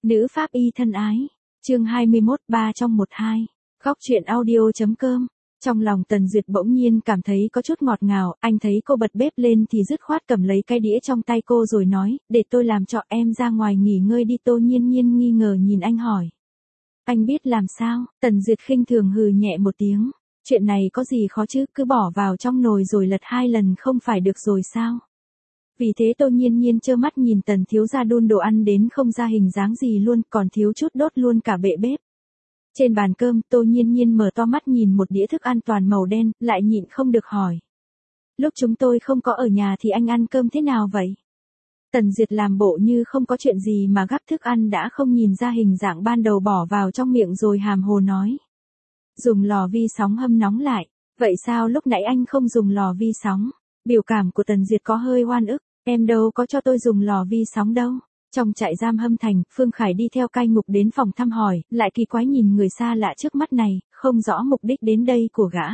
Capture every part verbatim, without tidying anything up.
Nữ pháp y thân ái. Chương hai mươi mốt, ba trong một hai. Góc truyện audio.com. Trong lòng Tần Duyệt bỗng nhiên cảm thấy có chút ngọt ngào, anh thấy cô bật bếp lên thì dứt khoát cầm lấy cái đĩa trong tay cô rồi nói, để tôi làm cho, em ra ngoài nghỉ ngơi đi. Tô Nhiên Nhiên nghi ngờ nhìn anh hỏi. Anh biết làm sao? Tần Duyệt khinh thường hừ nhẹ một tiếng. Chuyện này có gì khó chứ, cứ bỏ vào trong nồi rồi lật hai lần không phải được rồi sao? Vì thế Tô Nhiên Nhiên trơ mắt nhìn Tần thiếu gia đun đồ ăn đến không ra hình dáng gì luôn, còn thiếu chút đốt luôn cả bệ bếp. Trên bàn cơm, Tô Nhiên Nhiên mở to mắt nhìn một đĩa thức ăn toàn màu đen, lại nhịn không được hỏi. Lúc chúng tôi không có ở nhà thì anh ăn cơm thế nào vậy? Tần Duyệt làm bộ như không có chuyện gì mà gắp thức ăn đã không nhìn ra hình dạng ban đầu bỏ vào trong miệng rồi hàm hồ nói. Dùng lò vi sóng hâm nóng lại. Vậy sao lúc nãy anh không dùng lò vi sóng? Biểu cảm của Tần Duyệt có hơi oan ức. Em đâu có cho tôi dùng lò vi sóng đâu. Trong trại giam Hâm Thành, Phương Khải đi theo cai ngục đến phòng thăm hỏi, lại kỳ quái nhìn người xa lạ trước mắt này, không rõ mục đích đến đây của gã.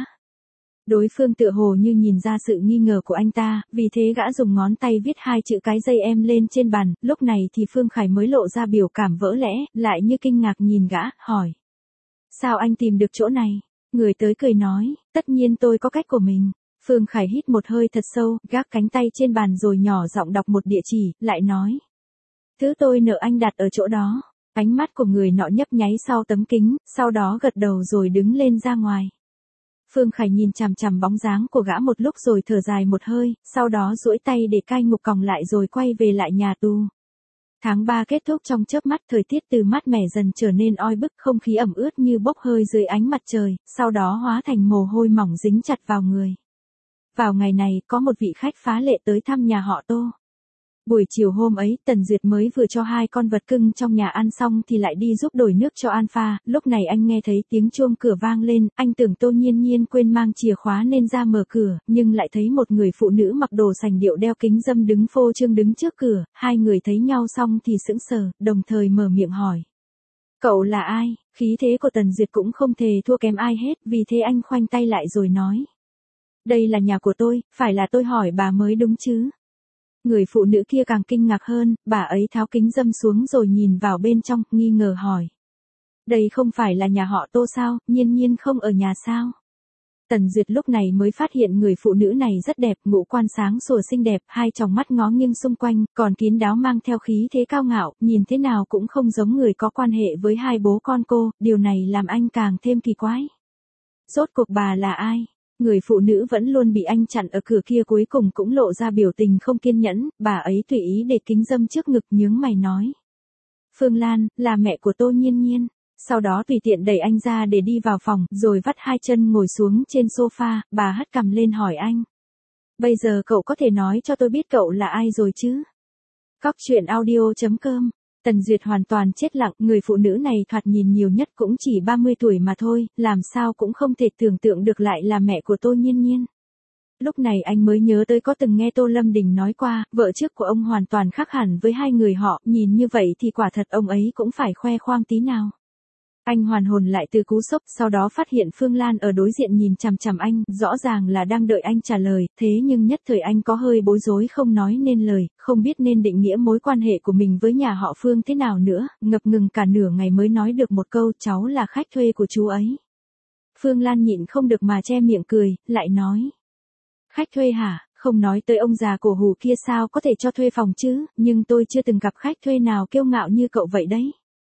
Đối phương tựa hồ như nhìn ra sự nghi ngờ của anh ta, vì thế gã dùng ngón tay viết hai chữ cái dây em lên trên bàn, lúc này thì Phương Khải mới lộ ra biểu cảm vỡ lẽ, lại như kinh ngạc nhìn gã, hỏi. Sao anh tìm được chỗ này? Người tới cười nói, tất nhiên tôi có cách của mình. Phương Khải hít một hơi thật sâu, gác cánh tay trên bàn rồi nhỏ giọng đọc một địa chỉ, lại nói. Thứ tôi nợ anh đặt ở chỗ đó. Ánh mắt của người nọ nhấp nháy sau tấm kính, sau đó gật đầu rồi đứng lên ra ngoài. Phương Khải nhìn chằm chằm bóng dáng của gã một lúc rồi thở dài một hơi, sau đó duỗi tay để cai ngục còng lại rồi quay về lại nhà tù. Tháng ba kết thúc trong chớp mắt, thời tiết từ mát mẻ dần trở nên oi bức, không khí ẩm ướt như bốc hơi dưới ánh mặt trời, sau đó hóa thành mồ hôi mỏng dính chặt vào người. Vào ngày này, có một vị khách phá lệ tới thăm nhà họ Tô. Buổi chiều hôm ấy, Tần Duyệt mới vừa cho hai con vật cưng trong nhà ăn xong thì lại đi giúp đổi nước cho Alpha, lúc này anh nghe thấy tiếng chuông cửa vang lên, anh tưởng Tô Nhiên Nhiên quên mang chìa khóa nên ra mở cửa, nhưng lại thấy một người phụ nữ mặc đồ sành điệu đeo kính râm đứng phô trương đứng trước cửa, hai người thấy nhau xong thì sững sờ, đồng thời mở miệng hỏi. Cậu là ai? Khí thế của Tần Duyệt cũng không thề thua kém ai hết, vì thế anh khoanh tay lại rồi nói. Đây là nhà của tôi, phải là tôi hỏi bà mới đúng chứ? Người phụ nữ kia càng kinh ngạc hơn, bà ấy tháo kính râm xuống rồi nhìn vào bên trong, nghi ngờ hỏi. Đây không phải là nhà họ Tô sao, Nhiên Nhiên không ở nhà sao? Tần Duyệt lúc này mới phát hiện người phụ nữ này rất đẹp, ngũ quan sáng sủa xinh đẹp, hai tròng mắt ngó nghiêng xung quanh, còn kín đáo mang theo khí thế cao ngạo, nhìn thế nào cũng không giống người có quan hệ với hai bố con cô, điều này làm anh càng thêm kỳ quái. Rốt cuộc bà là ai? Người phụ nữ vẫn luôn bị anh chặn ở cửa kia cuối cùng cũng lộ ra biểu tình không kiên nhẫn, bà ấy tùy ý để kính râm trước ngực nhướng mày nói. Phương Lan, là mẹ của Tô Nhiên Nhiên. Sau đó tùy tiện đẩy anh ra để đi vào phòng, rồi vắt hai chân ngồi xuống trên sofa, bà hất cằm lên hỏi anh. Bây giờ cậu có thể nói cho tôi biết cậu là ai rồi chứ? Góc truyện audio.com. Tần Duyệt hoàn toàn chết lặng, người phụ nữ này thoạt nhìn nhiều nhất cũng chỉ ba mươi tuổi mà thôi, làm sao cũng không thể tưởng tượng được lại là mẹ của Tô Nhiên Nhiên. Lúc này anh mới nhớ tới có từng nghe Tô Lâm Đình nói qua, vợ trước của ông hoàn toàn khác hẳn với hai người họ, nhìn như vậy thì quả thật ông ấy cũng phải khoe khoang tí nào. Anh hoàn hồn lại từ cú sốc, sau đó phát hiện Phương Lan ở đối diện nhìn chằm chằm anh, rõ ràng là đang đợi anh trả lời, thế nhưng nhất thời anh có hơi bối rối không nói nên lời, không biết nên định nghĩa mối quan hệ của mình với nhà họ Phương thế nào nữa, ngập ngừng cả nửa ngày mới nói được một câu, cháu là khách thuê của chú ấy. Phương Lan nhịn không được mà che miệng cười, lại nói. Khách thuê hả? Không nói tới ông già cổ hủ kia sao có thể cho thuê phòng chứ, nhưng tôi chưa từng gặp khách thuê nào kiêu ngạo như cậu vậy đấy.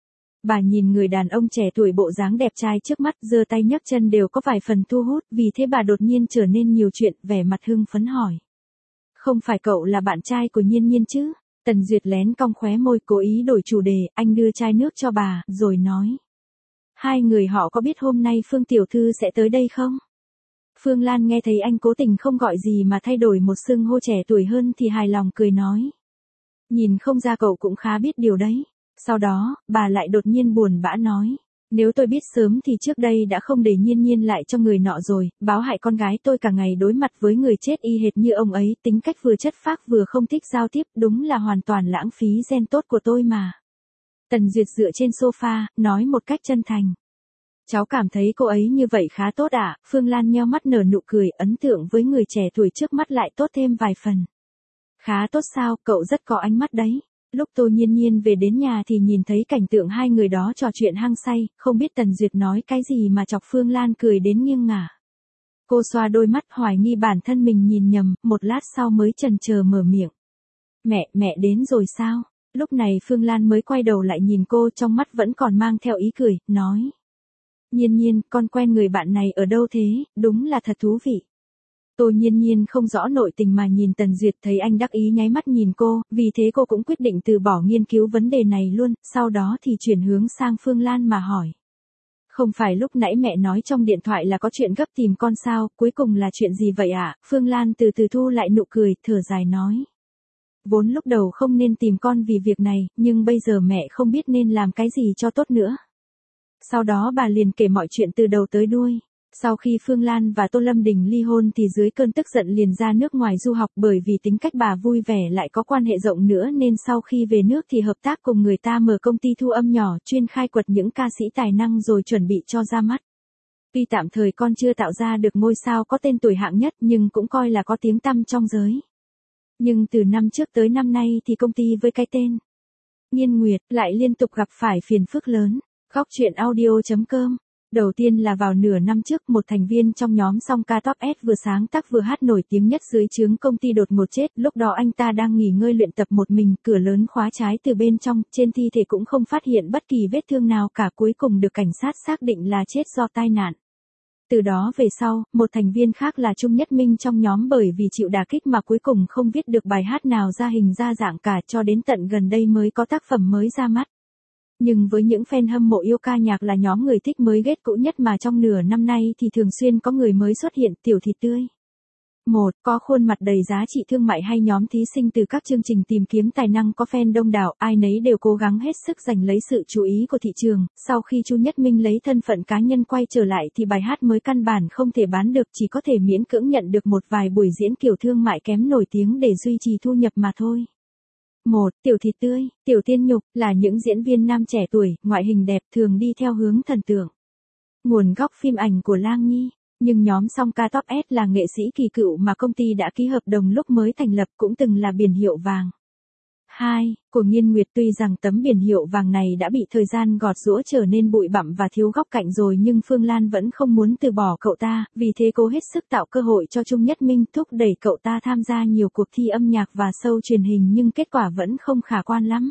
Bà nhìn người đàn ông trẻ tuổi bộ dáng đẹp trai trước mắt, giơ tay nhấc chân đều có vài phần thu hút, vì thế bà đột nhiên trở nên nhiều chuyện, vẻ mặt hưng phấn hỏi. Không phải cậu là bạn trai của Nhiên Nhiên chứ? Tần Duyệt lén cong khóe môi cố ý đổi chủ đề, anh đưa chai nước cho bà, rồi nói. Hai người họ có biết hôm nay Phương Tiểu Thư sẽ tới đây không? Phương Lan nghe thấy anh cố tình không gọi gì mà thay đổi một xưng hô trẻ tuổi hơn thì hài lòng cười nói. Nhìn không ra cậu cũng khá biết điều đấy. Sau đó, bà lại đột nhiên buồn bã nói. Nếu tôi biết sớm thì trước đây đã không để Nhiên Nhiên lại cho người nọ rồi, báo hại con gái tôi cả ngày đối mặt với người chết y hệt như ông ấy, tính cách vừa chất phác vừa không thích giao tiếp, đúng là hoàn toàn lãng phí gen tốt của tôi mà. Tần Duyệt dựa trên sofa, nói một cách chân thành. Cháu cảm thấy cô ấy như vậy khá tốt ạ. Phương Lan nheo mắt nở nụ cười, ấn tượng với người trẻ tuổi trước mắt lại tốt thêm vài phần. Khá tốt sao, cậu rất có ánh mắt đấy. Lúc Tô Nhiên Nhiên về đến nhà thì nhìn thấy cảnh tượng hai người đó trò chuyện hăng say, không biết Tần Duyệt nói cái gì mà chọc Phương Lan cười đến nghiêng ngả. Cô xoa đôi mắt hoài nghi bản thân mình nhìn nhầm, một lát sau mới chần chờ mở miệng. Mẹ, mẹ đến rồi sao? Lúc này Phương Lan mới quay đầu lại nhìn cô, trong mắt vẫn còn mang theo ý cười, nói. Nhiên Nhiên, con quen người bạn này ở đâu thế, đúng là thật thú vị. Tô Nhiên Nhiên không rõ nội tình mà nhìn Tần Duyệt, thấy anh đắc ý nháy mắt nhìn cô, vì thế cô cũng quyết định từ bỏ nghiên cứu vấn đề này luôn, sau đó thì chuyển hướng sang Phương Lan mà hỏi. Không phải lúc nãy mẹ nói trong điện thoại là có chuyện gấp tìm con sao, cuối cùng là chuyện gì vậy ạ? À? Phương Lan từ từ thu lại nụ cười, thở dài nói. Vốn lúc đầu không nên tìm con vì việc này, nhưng bây giờ mẹ không biết nên làm cái gì cho tốt nữa. Sau đó bà liền kể mọi chuyện từ đầu tới đuôi. Sau khi Phương Lan và Tô Lâm Đình ly hôn thì dưới cơn tức giận liền ra nước ngoài du học, bởi vì tính cách bà vui vẻ lại có quan hệ rộng nữa nên sau khi về nước thì hợp tác cùng người ta mở công ty thu âm nhỏ chuyên khai quật những ca sĩ tài năng rồi chuẩn bị cho ra mắt. Tuy tạm thời con chưa tạo ra được ngôi sao có tên tuổi hạng nhất nhưng cũng coi là có tiếng tăm trong giới. Nhưng từ năm trước tới năm nay thì công ty với cái tên Nhiên Nguyệt lại liên tục gặp phải phiền phức lớn. Góc truyện audio chấm com. Đầu tiên là vào nửa năm trước, một thành viên trong nhóm song ca Top S vừa sáng tác vừa hát nổi tiếng nhất dưới trướng công ty đột ngột chết. Lúc đó anh ta đang nghỉ ngơi luyện tập một mình, cửa lớn khóa trái từ bên trong, trên thi thể cũng không phát hiện bất kỳ vết thương nào cả, cuối cùng được cảnh sát xác định là chết do tai nạn. Từ đó về sau, một thành viên khác là Trung Nhất Minh trong nhóm bởi vì chịu đả kích mà cuối cùng không viết được bài hát nào ra hình ra dạng cả, cho đến tận gần đây mới có tác phẩm mới ra mắt. Nhưng với những fan hâm mộ yêu ca nhạc là nhóm người thích mới ghét cũ nhất mà trong nửa năm nay thì thường xuyên có người mới xuất hiện, Tiểu Thịt Tươi. Một, có khuôn mặt đầy giá trị thương mại hay nhóm thí sinh từ các chương trình tìm kiếm tài năng có fan đông đảo, ai nấy đều cố gắng hết sức giành lấy sự chú ý của thị trường. Sau khi Chu Nhất Minh lấy thân phận cá nhân quay trở lại thì bài hát mới căn bản không thể bán được, chỉ có thể miễn cưỡng nhận được một vài buổi diễn kiểu thương mại kém nổi tiếng để duy trì thu nhập mà thôi. Một, Tiểu Thịt Tươi, Tiểu Tiên Nhục là những diễn viên nam trẻ tuổi, ngoại hình đẹp, thường đi theo hướng thần tượng. Nguồn gốc phim ảnh của Lang Nhi, nhưng nhóm song ca Top S là nghệ sĩ kỳ cựu mà công ty đã ký hợp đồng lúc mới thành lập, cũng từng là biển hiệu vàng. Hai, của Nhiên Nguyệt. Tuy rằng tấm biển hiệu vàng này đã bị thời gian gọt giũa trở nên bụi bặm và thiếu góc cạnh rồi, nhưng Phương Lan vẫn không muốn từ bỏ cậu ta, vì thế cố hết sức tạo cơ hội cho Trung Nhất Minh, thúc đẩy cậu ta tham gia nhiều cuộc thi âm nhạc và show truyền hình, nhưng kết quả vẫn không khả quan lắm.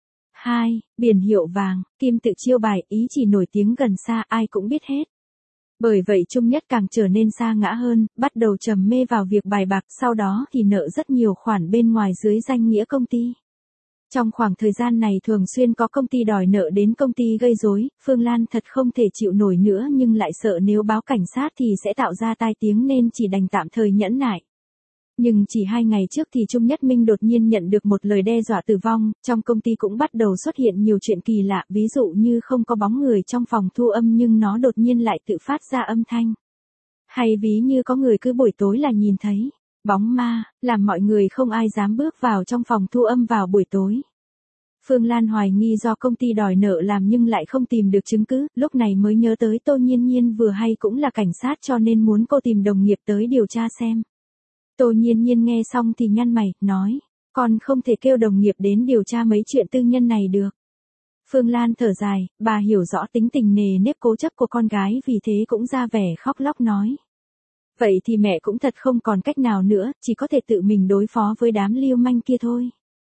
Hai, biển hiệu vàng, Kim tự chiêu bài, ý chỉ nổi tiếng gần xa, ai cũng biết hết. Bởi vậy Trung Nhất càng trở nên sa ngã hơn, bắt đầu trầm mê vào việc bài bạc, sau đó thì nợ rất nhiều khoản bên ngoài dưới danh nghĩa công ty. Trong khoảng thời gian này thường xuyên có công ty đòi nợ đến công ty gây rối, Phương Lan thật không thể chịu nổi nữa nhưng lại sợ nếu báo cảnh sát thì sẽ tạo ra tai tiếng nên chỉ đành tạm thời nhẫn nại. Nhưng chỉ hai ngày trước thì Trung Nhất Minh đột nhiên nhận được một lời đe dọa tử vong, trong công ty cũng bắt đầu xuất hiện nhiều chuyện kỳ lạ, ví dụ như không có bóng người trong phòng thu âm nhưng nó đột nhiên lại tự phát ra âm thanh. Hay ví như có người cứ buổi tối là nhìn thấy bóng ma, làm mọi người không ai dám bước vào trong phòng thu âm vào buổi tối. Phương Lan hoài nghi do công ty đòi nợ làm nhưng lại không tìm được chứng cứ, lúc này mới nhớ tới Tô Nhiên Nhiên vừa hay cũng là cảnh sát cho nên muốn cô tìm đồng nghiệp tới điều tra xem. Tô Nhiên Nhiên nghe xong thì nhăn mày, nói, con không thể kêu đồng nghiệp đến điều tra mấy chuyện tư nhân này được. Phương Lan thở dài, bà hiểu rõ tính tình nề nếp cố chấp của con gái vì thế cũng ra vẻ khóc lóc nói. Vậy thì mẹ cũng thật không còn cách nào nữa, chỉ có thể tự mình đối phó với đám lưu manh kia thôi.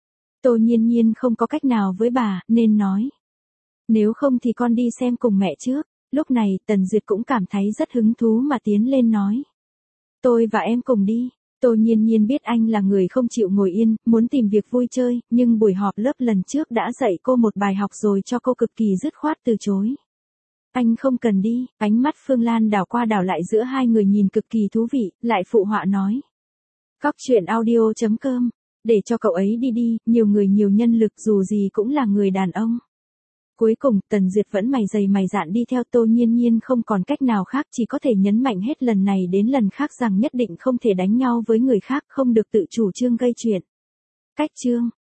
Tô Nhiên Nhiên không có cách nào với bà, nên nói. Nếu không thì con đi xem cùng mẹ trước. Lúc này, Tần Duyệt cũng cảm thấy rất hứng thú mà tiến lên nói. Tôi và em cùng đi. Tô Nhiên Nhiên biết anh là người không chịu ngồi yên, muốn tìm việc vui chơi, nhưng buổi họp lớp lần trước đã dạy cô một bài học rồi cho cô cực kỳ dứt khoát từ chối. Anh không cần đi, ánh mắt Phương Lan đảo qua đảo lại giữa hai người nhìn cực kỳ thú vị, lại phụ họa nói. Góc truyện audio chấm com, để cho cậu ấy đi đi, nhiều người nhiều nhân lực dù gì cũng là người đàn ông. Cuối cùng, Tần Duyệt vẫn mày dày mày dạn đi theo Tô Nhiên Nhiên không còn cách nào khác chỉ có thể nhấn mạnh hết lần này đến lần khác rằng nhất định không thể đánh nhau với người khác, không được tự chủ trương gây chuyện. Cách chương